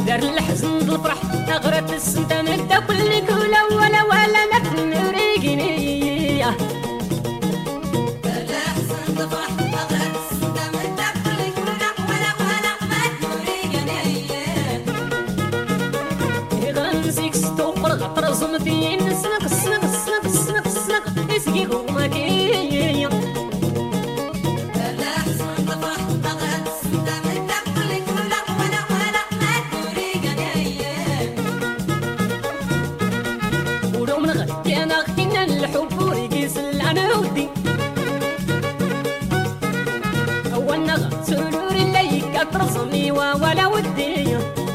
دار الحزن بالفرح غرت السنتان دا كل كولا ولا ما تنريقني صمتين سنق سنق سنق سنق سنق اسقي غمكي لا حسن طفح بغت سنتم تقلك ولا ما تريقني ولو من غدي انا غدينا الحب وريقيس انا ودي وانا غسرور اللي كترصني ولا ودي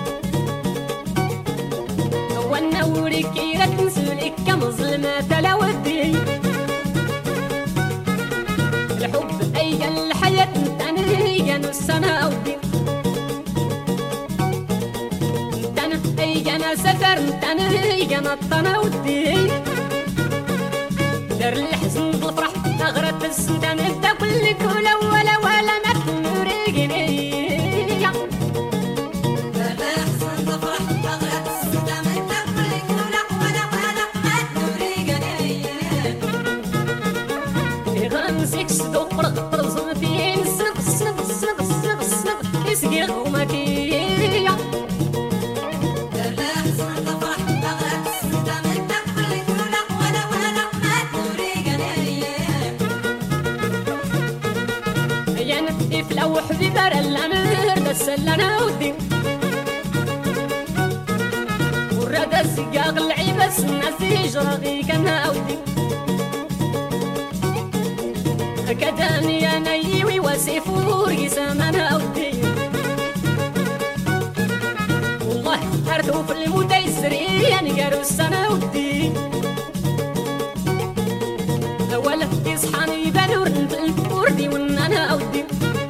وانا وريكي لك نسلك كمظلمات لا ودي الحب ايا الحياة انتنا ايا السنة ودي انتنا ايا سفر انتنا ايا الطنا ودي دار الحزن بالفرح غرت السنتان انت كل كولا ولا ما تنريقني لو حبيب الأمير بس أنا ودي ورد السقاق العيبس الناس يجرغي كان ودي كداني أنا يوي وسيفور يسام أنا ودي والله أردو في الموت يسرين قالوا السنة ودي ولا يصحاني بنور الفوردي وإن أنا ودي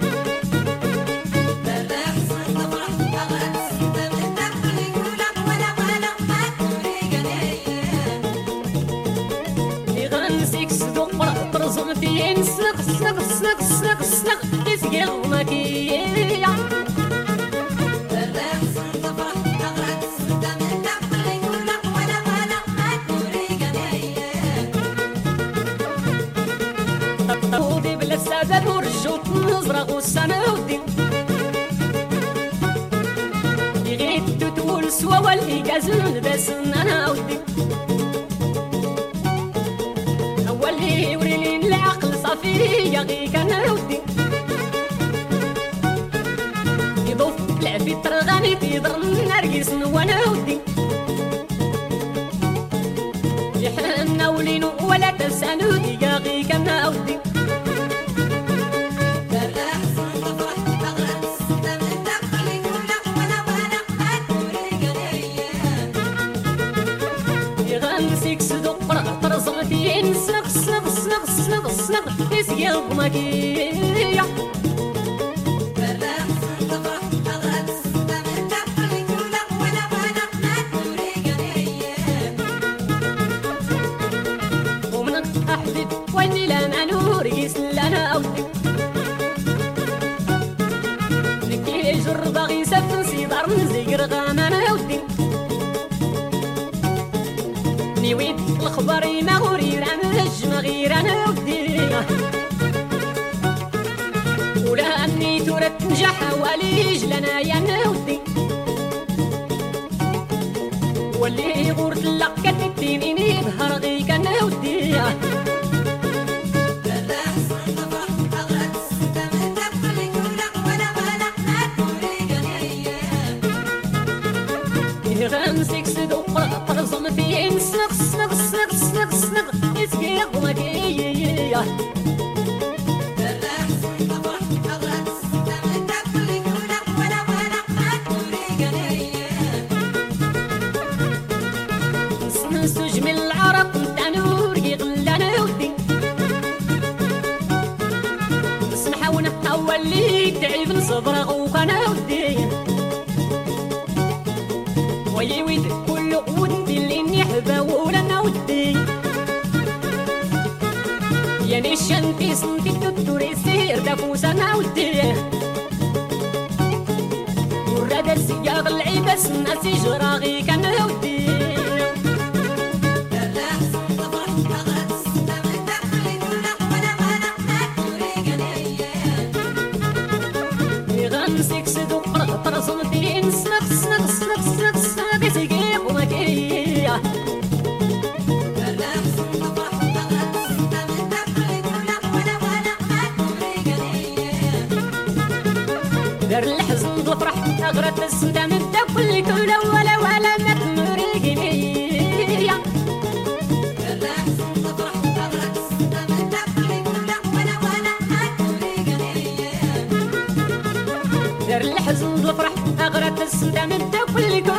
صمتين سنق سنق سنق سنق سنق يسقي غمكي طودي بلا السبب ورجوت نزرق والسنة ودي يغيد تقول سوا والإيجاز نلبس أنا ودي أولي يوريلين العقل صافي يغيك أنا ودي يضوف لعبي ترغاني تيضر نرقص وانا ودي يحن ولين ولا تسألوني يغيك أنا ودي يغنسيك صدق صمتين سنق سنق سنق سنق سنق يسقي غمكي ومن أحبب واني لا نور يسل أنا أودي نكي جر باغي سفن سيدار نزيقر غام أنا أودي نيويد الخبر ما غوري رمج ما غير انا ودي ولا اني تورت نجح وليج لنا يا نودي واللي غورت لك كتبتيني ظهر غيك انا ودي غنسيك صدق طرزم فين سنق سنق سنق سنق سنق يسقي غمكي نسجم العرق انت نور يغلى ودي نسمح ونحول لي تعب نصبر وكان ودي ويويد كل ودي اللي نحبه ولا ودي يعني الشنتي سنتي تدوري سير دافوس انا ودي وراد السياق العباس الناس يجراغي كان هودي يغنسك سدو طرزم فين سنق سنق سنق سنق سنق يسيقيق ومكيه دار الحزن ضفرح أغرت السنة من كل كولا ولا ولا ما تمرقني دار الحزن ضفرح أغرت السنة من كل كولا